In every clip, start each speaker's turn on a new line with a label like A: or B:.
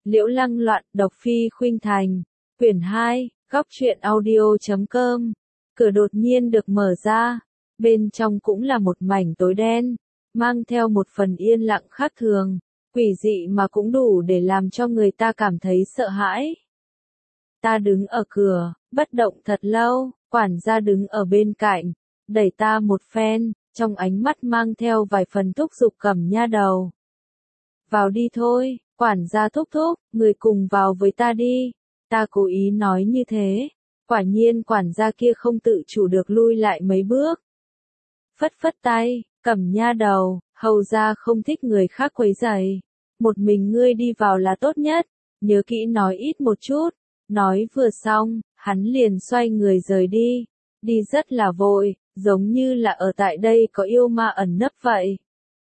A: Liễu Lăng loạn, độc phi khuynh thành. Quyển 2, góc truyện audio.com. Cửa đột nhiên được mở ra. Bên trong cũng là một mảnh tối đen, mang theo một phần yên lặng khác thường, quỷ dị mà cũng đủ để làm cho người ta cảm thấy sợ hãi. Ta đứng ở cửa, bất động thật lâu, quản gia đứng ở bên cạnh, đẩy ta một phen, trong ánh mắt mang theo vài phần thúc giục Cẩm Nha đầu. Vào đi thôi, quản gia thúc thúc, người cùng vào với ta đi. Ta cố ý nói như thế, quả nhiên quản gia kia không tự chủ được lui lại mấy bước. Phất phất tay, Cẩm Nha đầu, hầu gia không thích người khác quấy rầy. Một mình ngươi đi vào là tốt nhất, nhớ kỹ nói ít một chút. Nói vừa xong, hắn liền xoay người rời đi. Đi rất là vội, giống như là ở tại đây có yêu ma ẩn nấp vậy.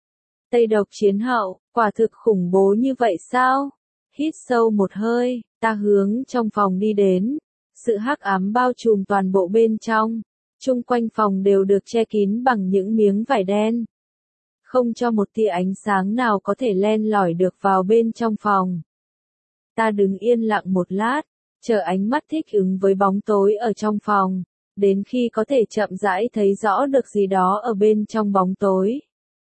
A: Tây độc chiến hậu, quả thực khủng bố như vậy sao? Hít sâu một hơi, ta hướng trong phòng đi đến. Sự hắc ám bao trùm toàn bộ bên trong. Chung quanh phòng đều được che kín bằng những miếng vải đen. Không cho một tia ánh sáng nào có thể len lỏi được vào bên trong phòng. Ta đứng yên lặng một lát, chờ ánh mắt thích ứng với bóng tối ở trong phòng, đến khi có thể chậm rãi thấy rõ được gì đó ở bên trong bóng tối.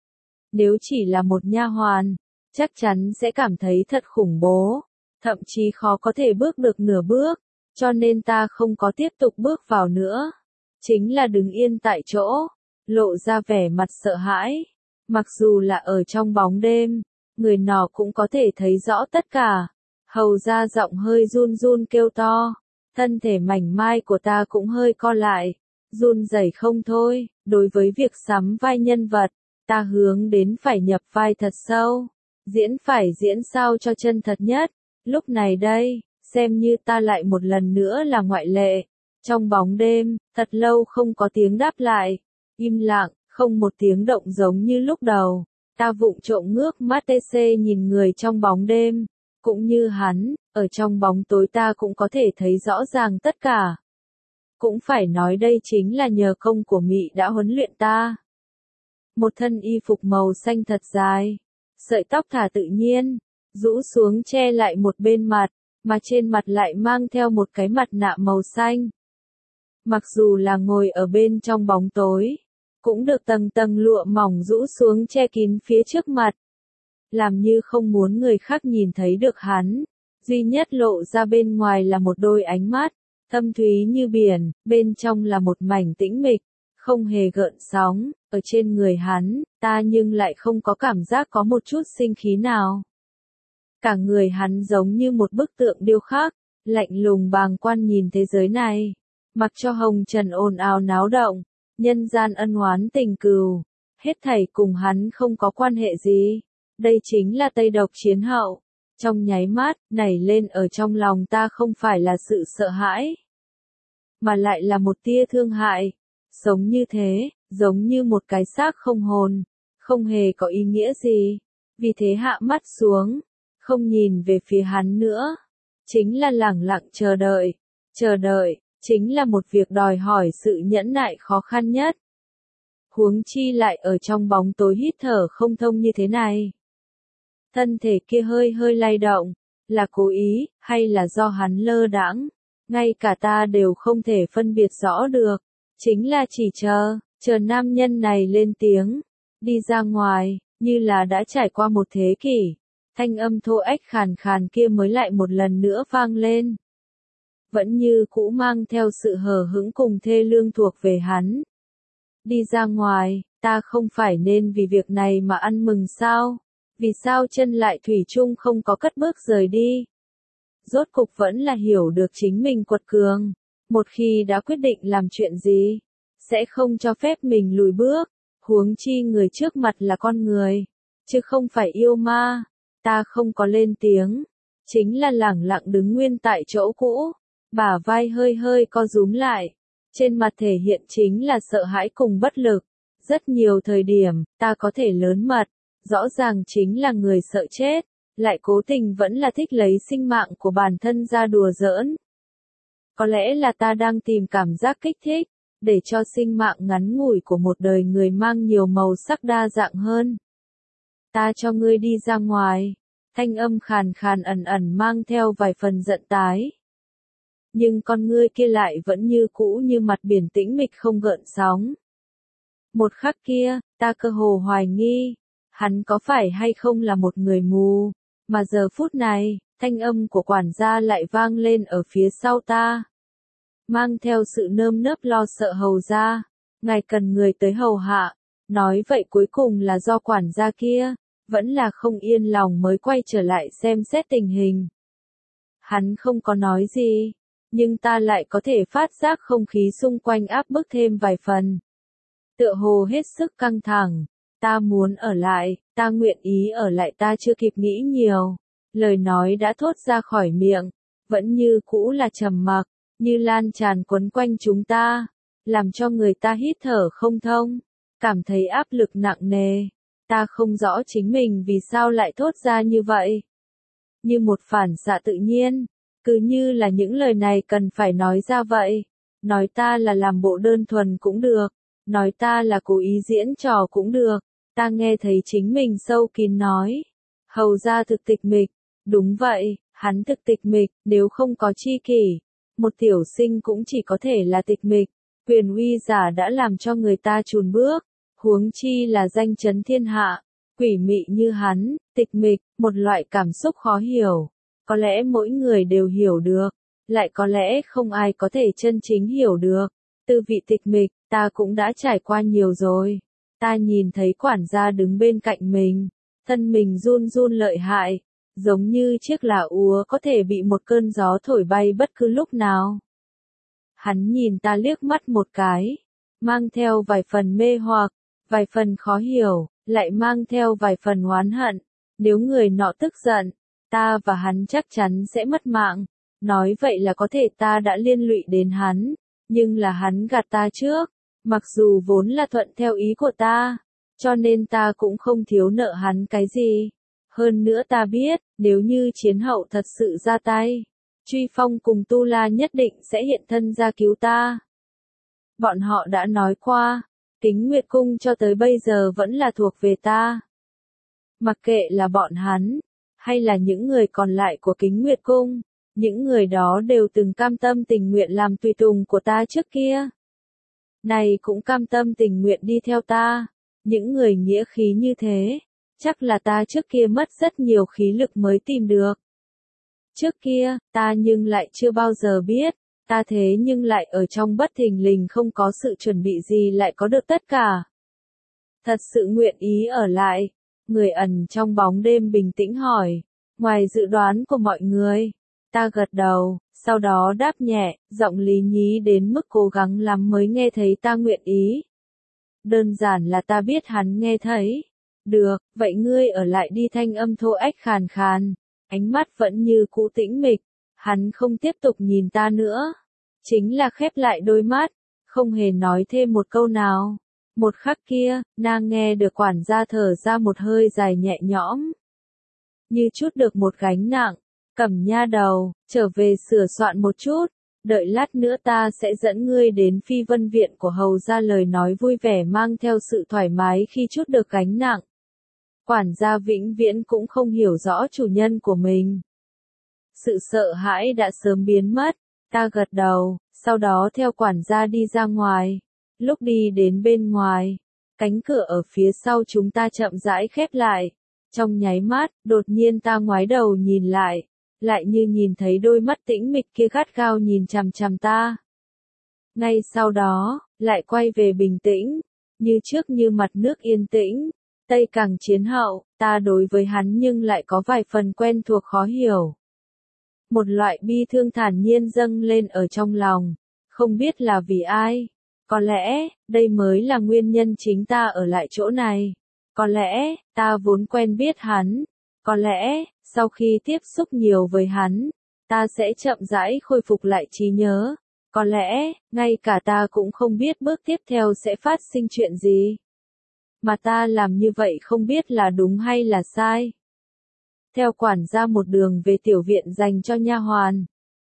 A: Nếu chỉ là một nha hoàn, chắc chắn sẽ cảm thấy thật khủng bố, thậm chí khó có thể bước được nửa bước, cho nên ta không có tiếp tục bước vào nữa. Chính là đứng yên tại chỗ, lộ ra vẻ mặt sợ hãi. Mặc dù là ở trong bóng đêm, người nọ cũng có thể thấy rõ tất cả. Hầu ra giọng hơi run run kêu to, thân thể mảnh mai của ta cũng hơi co lại, run rẩy không thôi. Đối với việc sắm vai nhân vật, ta hướng đến phải nhập vai thật sâu, phải diễn sao cho chân thật nhất. Lúc này đây, xem như ta lại một lần nữa là ngoại lệ. Trong bóng đêm, thật lâu không có tiếng đáp lại, im lặng, không một tiếng động giống như lúc đầu. Ta vụng trộm ngước mắt nhìn người trong bóng đêm, cũng như hắn, ở trong bóng tối ta cũng có thể thấy rõ ràng tất cả. Cũng phải nói đây chính là nhờ công của Mị đã huấn luyện ta. Một thân y phục màu xanh thật dài, sợi tóc thả tự nhiên, rũ xuống che lại một bên mặt, mà trên mặt lại mang theo một cái mặt nạ màu xanh. Mặc dù là ngồi ở bên trong bóng tối, cũng được tầng tầng lụa mỏng rũ xuống che kín phía trước mặt. Làm như không muốn người khác nhìn thấy được hắn, duy nhất lộ ra bên ngoài là một đôi ánh mắt, thâm thúy như biển, bên trong là một mảnh tĩnh mịch, không hề gợn sóng. Ở trên người hắn, ta nhưng lại không có cảm giác có một chút sinh khí nào. Cả người hắn giống như một bức tượng điêu khắc, lạnh lùng bàng quan nhìn thế giới này. Mặc cho hồng trần ồn ào náo động, nhân gian ân oán tình cừu, hết thảy cùng hắn không có quan hệ gì. Đây chính là Tây độc chiến hậu. Trong nháy mắt, nảy lên ở trong lòng ta không phải là sự sợ hãi, mà lại là một tia thương hại. Sống như thế, giống như một cái xác không hồn, không hề có ý nghĩa gì. Vì thế hạ mắt xuống, không nhìn về phía hắn nữa. Chính là lẳng lặng chờ đợi. Chờ đợi, chính là một việc đòi hỏi sự nhẫn nại khó khăn nhất. Huống chi lại ở trong bóng tối hít thở không thông như thế này. Thân thể kia hơi hơi lay động, là cố ý, hay là do hắn lơ đãng, ngay cả ta đều không thể phân biệt rõ được. Chính là chỉ chờ nam nhân này lên tiếng, đi ra ngoài, như là đã trải qua một thế kỷ, thanh âm thô ếch khàn khàn kia mới lại một lần nữa vang lên. Vẫn như cũ mang theo sự hờ hững cùng thê lương thuộc về hắn. Đi ra ngoài, ta không phải nên vì việc này mà ăn mừng sao? Vì sao chân lại thủy chung không có cất bước rời đi? Rốt cục vẫn là hiểu được chính mình quật cường. Một khi đã quyết định làm chuyện gì, sẽ không cho phép mình lùi bước. Huống chi người trước mặt là con người, chứ không phải yêu ma. Ta không có lên tiếng, chính là lẳng lặng đứng nguyên tại chỗ cũ, bả vai hơi hơi co rúm lại. Trên mặt thể hiện chính là sợ hãi cùng bất lực. Rất nhiều thời điểm, ta có thể lớn mật, rõ ràng chính là người sợ chết, lại cố tình vẫn là thích lấy sinh mạng của bản thân ra đùa giỡn. Có lẽ là ta đang tìm cảm giác kích thích, để cho sinh mạng ngắn ngủi của một đời người mang nhiều màu sắc đa dạng hơn. Ta cho ngươi đi ra ngoài, thanh âm khàn khàn ẩn ẩn mang theo vài phần giận tái. Nhưng con ngươi kia lại vẫn như cũ như mặt biển tĩnh mịch không gợn sóng. Một khắc kia, ta cơ hồ hoài nghi, hắn có phải hay không là một người mù, mà giờ phút này, thanh âm của quản gia lại vang lên ở phía sau ta. Mang theo sự nơm nớp lo sợ hầu ra, ngài cần người tới hầu hạ, nói vậy cuối cùng là do quản gia kia, vẫn là không yên lòng mới quay trở lại xem xét tình hình. Hắn không có nói gì, nhưng ta lại có thể phát giác không khí xung quanh áp bức thêm vài phần. Tựa hồ hết sức căng thẳng, ta muốn ở lại, ta nguyện ý ở lại, ta chưa kịp nghĩ nhiều. Lời nói đã thốt ra khỏi miệng, vẫn như cũ là trầm mặc, như lan tràn quấn quanh chúng ta, làm cho người ta hít thở không thông, cảm thấy áp lực nặng nề. Ta không rõ chính mình vì sao lại thốt ra như vậy. Như một phản xạ tự nhiên, cứ như là những lời này cần phải nói ra vậy. Nói ta là làm bộ đơn thuần cũng được, nói ta là cố ý diễn trò cũng được. Ta nghe thấy chính mình sâu kín nói. Hầu ra thực tịch mịch. Đúng vậy, hắn thực tịch mịch, nếu không có chi kỷ, một tiểu sinh cũng chỉ có thể là tịch mịch. Quyền uy giả đã làm cho người ta chùn bước, huống chi là danh chấn thiên hạ. Quỷ mị như hắn, tịch mịch, một loại cảm xúc khó hiểu. Có lẽ mỗi người đều hiểu được, lại có lẽ không ai có thể chân chính hiểu được. Tư vị tịch mịch, ta cũng đã trải qua nhiều rồi. Ta nhìn thấy quản gia đứng bên cạnh mình, thân mình run run lợi hại, giống như chiếc lá úa có thể bị một cơn gió thổi bay bất cứ lúc nào. Hắn nhìn ta liếc mắt một cái, mang theo vài phần mê hoặc, vài phần khó hiểu, lại mang theo vài phần oán hận. Nếu người nọ tức giận, ta và hắn chắc chắn sẽ mất mạng. Nói vậy là có thể ta đã liên lụy đến hắn, nhưng là hắn gạt ta trước, mặc dù vốn là thuận theo ý của ta, cho nên ta cũng không thiếu nợ hắn cái gì. Hơn nữa ta biết, nếu như chiến hậu thật sự ra tay, Truy Phong cùng Tu La nhất định sẽ hiện thân ra cứu ta. Bọn họ đã nói qua, Kính Nguyệt Cung cho tới bây giờ vẫn là thuộc về ta. Mặc kệ là bọn hắn, hay là những người còn lại của Kính Nguyệt Cung, những người đó đều từng cam tâm tình nguyện làm tùy tùng của ta trước kia. Này cũng cam tâm tình nguyện đi theo ta, những người nghĩa khí như thế, chắc là ta trước kia mất rất nhiều khí lực mới tìm được. Trước kia, ta nhưng lại chưa bao giờ biết, ta thế nhưng lại ở trong bất thình lình không có sự chuẩn bị gì lại có được tất cả. Thật sự nguyện ý ở lại, người ẩn trong bóng đêm bình tĩnh hỏi, ngoài dự đoán của mọi người. Ta gật đầu, sau đó đáp nhẹ, giọng lý nhí đến mức cố gắng lắm mới nghe thấy ta nguyện ý. Đơn giản là ta biết hắn nghe thấy. Được, vậy ngươi ở lại đi, thanh âm thô ách khàn khàn, ánh mắt vẫn như cũ tĩnh mịch, hắn không tiếp tục nhìn ta nữa. Chính là khép lại đôi mắt, không hề nói thêm một câu nào. Một khắc kia, nàng nghe được quản gia thở ra một hơi dài nhẹ nhõm. Như chút được một gánh nặng, Cẩm nha đầu, trở về sửa soạn một chút, đợi lát nữa ta sẽ dẫn ngươi đến Phi Vân Viện của hầu ra, lời nói vui vẻ mang theo sự thoải mái khi chút được gánh nặng. Quản gia vĩnh viễn cũng không hiểu rõ chủ nhân của mình. Sự sợ hãi đã sớm biến mất, ta gật đầu, sau đó theo quản gia đi ra ngoài. Lúc đi đến bên ngoài, cánh cửa ở phía sau chúng ta chậm rãi khép lại. Trong nháy mắt, đột nhiên ta ngoái đầu nhìn lại như nhìn thấy đôi mắt tĩnh mịch kia gắt gao nhìn chằm chằm ta. Ngay sau đó, lại quay về bình tĩnh, như trước như mặt nước yên tĩnh. Tây Càng chiến hậu, ta đối với hắn nhưng lại có vài phần quen thuộc khó hiểu. Một loại bi thương thản nhiên dâng lên ở trong lòng, không biết là vì ai. Có lẽ, đây mới là nguyên nhân chính ta ở lại chỗ này. Có lẽ, ta vốn quen biết hắn. Có lẽ, sau khi tiếp xúc nhiều với hắn, ta sẽ chậm rãi khôi phục lại trí nhớ. Có lẽ, ngay cả ta cũng không biết bước tiếp theo sẽ phát sinh chuyện gì. Mà ta làm như vậy không biết là đúng hay là sai. Theo quản gia một đường về tiểu viện dành cho nha hoàn.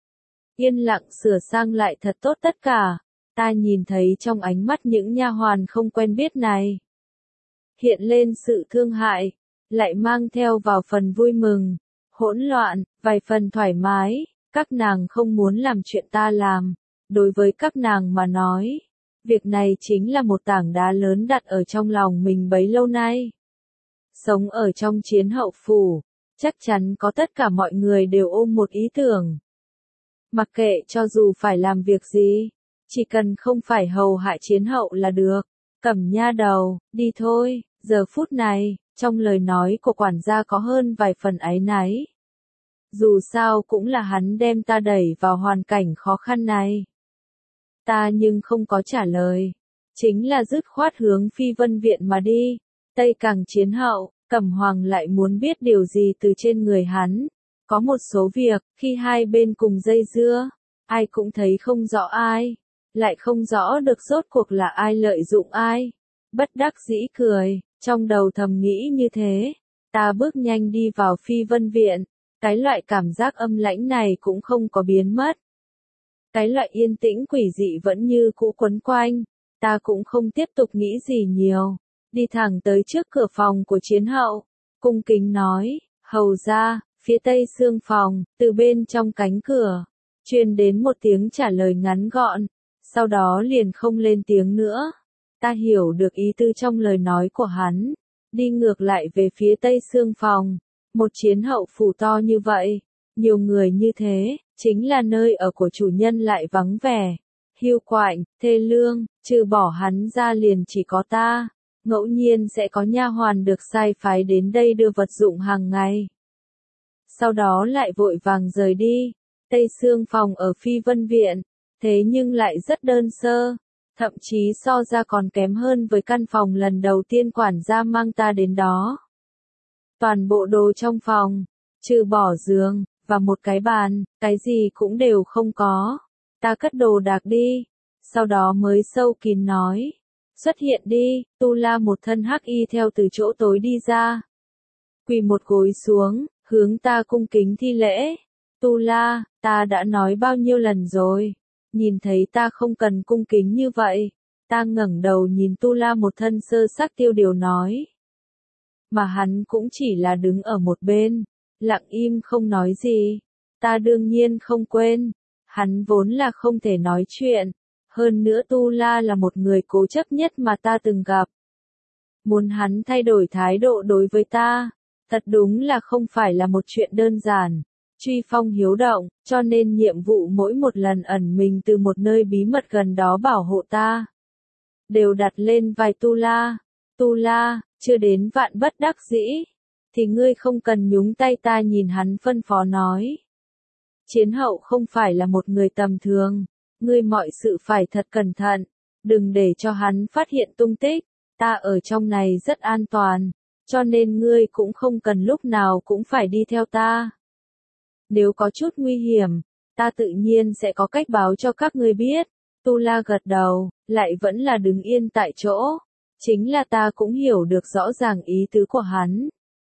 A: Yên lặng sửa sang lại thật tốt tất cả. Ta nhìn thấy trong ánh mắt những nha hoàn không quen biết này hiện lên sự thương hại, lại mang theo vào phần vui mừng. hỗn loạn, vài phần thoải mái, các nàng không muốn làm chuyện ta làm. Đối với các nàng mà nói, việc này chính là một tảng đá lớn đặt ở trong lòng mình bấy lâu nay. Sống ở trong chiến hậu phủ, chắc chắn có tất cả mọi người đều ôm một ý tưởng. Mặc kệ cho dù phải làm việc gì, chỉ cần không phải hầu hạ chiến hậu là được. Cẩm nha đầu, đi thôi. Giờ phút này, trong lời nói của quản gia có hơn vài phần áy náy. Dù sao cũng là hắn đem ta đẩy vào hoàn cảnh khó khăn này. Ta nhưng không có trả lời. Chính là dứt khoát hướng Phi Vân Viện mà đi. Tây Càng chiến hậu, Cẩm Hoàng lại muốn biết điều gì từ trên người hắn. Có một số việc, khi hai bên cùng dây dưa, ai cũng thấy không rõ ai. Lại không rõ được rốt cuộc là ai lợi dụng ai. Bất đắc dĩ cười, trong đầu thầm nghĩ như thế. Ta bước nhanh đi vào Phi Vân Viện. Cái loại cảm giác âm lãnh này cũng không có biến mất. Cái loại yên tĩnh quỷ dị vẫn như cũ quấn quanh. Ta cũng không tiếp tục nghĩ gì nhiều. Đi thẳng tới trước cửa phòng của chiến hậu. Cung kính nói, hầu ra, phía tây xương phòng, từ bên trong cánh cửa. Truyền đến một tiếng trả lời ngắn gọn. Sau đó liền không lên tiếng nữa. Ta hiểu được ý tư trong lời nói của hắn. Đi ngược lại về phía tây xương phòng. Một chiến hậu phủ to như vậy, nhiều người như thế, chính là nơi ở của chủ nhân lại vắng vẻ. Hiu quạnh, thê lương, trừ bỏ hắn ra liền chỉ có ta. Ngẫu nhiên sẽ có nha hoàn được sai phái đến đây đưa vật dụng hàng ngày. Sau đó lại vội vàng rời đi. Tây xương phòng ở Phi Vân Viện, thế nhưng lại rất đơn sơ. Thậm chí so ra còn kém hơn với căn phòng lần đầu tiên quản gia mang ta đến đó. Toàn bộ đồ trong phòng, trừ bỏ giường, và một cái bàn, cái gì cũng đều không có. Ta cất đồ đạc đi, sau đó mới sâu kín nói. Xuất hiện đi, Tu La một thân hắc y theo từ chỗ tối đi ra. Quỳ một gối xuống, hướng ta cung kính thi lễ. Tu La, ta đã nói bao nhiêu lần rồi, nhìn thấy ta không cần cung kính như vậy. Ta ngẩng đầu nhìn Tu La một thân sơ sắc tiêu điều nói. Mà hắn cũng chỉ là đứng ở một bên, lặng im không nói gì. Ta đương nhiên không quên, hắn vốn là không thể nói chuyện. Hơn nữa Tu La là một người cố chấp nhất mà ta từng gặp. Muốn hắn thay đổi thái độ đối với ta, thật đúng là không phải là một chuyện đơn giản. Truy phong hiếu động, cho nên nhiệm vụ mỗi một lần ẩn mình từ một nơi bí mật gần đó bảo hộ ta, đều đặt lên vai Tu La. Tu La, chưa đến vạn bất đắc dĩ, thì ngươi không cần nhúng tay. Ta nhìn hắn phân phó nói. Chiến hậu không phải là một người tầm thường, ngươi mọi sự phải thật cẩn thận, đừng để cho hắn phát hiện tung tích. Ta ở trong này rất an toàn, cho nên ngươi cũng không cần lúc nào cũng phải đi theo ta. Nếu có chút nguy hiểm, ta tự nhiên sẽ có cách báo cho các ngươi biết. Tu La gật đầu, lại vẫn là đứng yên tại chỗ. Chính là ta cũng hiểu được rõ ràng ý tứ của hắn.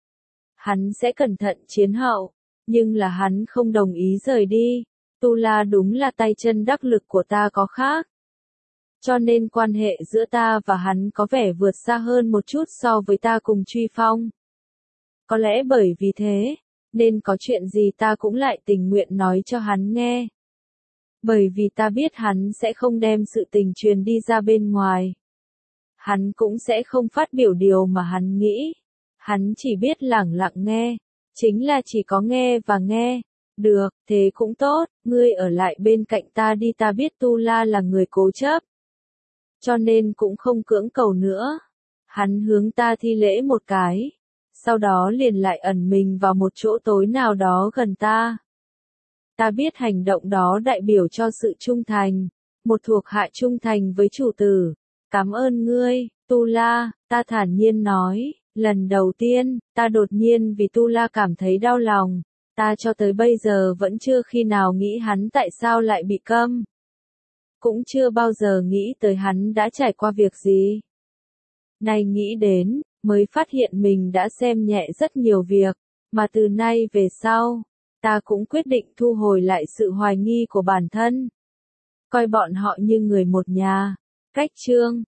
A: Hắn sẽ cẩn thận chiến hậu, nhưng là hắn không đồng ý rời đi. Tu La đúng là tay chân đắc lực của ta có khác. Cho nên quan hệ giữa ta và hắn có vẻ vượt xa hơn một chút so với ta cùng Truy Phong. Có lẽ bởi vì thế, nên có chuyện gì ta cũng lại tình nguyện nói cho hắn nghe. Bởi vì ta biết hắn sẽ không đem sự tình truyền đi ra bên ngoài. Hắn cũng sẽ không phát biểu điều mà hắn nghĩ. Hắn chỉ biết lẳng lặng nghe. Chính là chỉ có nghe và nghe. Được, thế cũng tốt, ngươi ở lại bên cạnh ta đi. Ta biết Tu La là người cố chấp, cho nên cũng không cưỡng cầu nữa. Hắn hướng ta thi lễ một cái, sau đó liền lại ẩn mình vào một chỗ tối nào đó gần ta. Ta biết hành động đó đại biểu cho sự trung thành, một thuộc hạ trung thành với chủ tử. Cảm ơn ngươi, Tu La, ta thản nhiên nói. Lần đầu tiên, ta đột nhiên vì Tu La cảm thấy đau lòng. Ta cho tới bây giờ vẫn chưa khi nào nghĩ hắn tại sao lại bị câm. Cũng chưa bao giờ nghĩ tới hắn đã trải qua việc gì. Nay nghĩ đến, mới phát hiện mình đã xem nhẹ rất nhiều việc, mà từ nay về sau, ta cũng quyết định thu hồi lại sự hoài nghi của bản thân. Coi bọn họ như người một nhà. Cách chương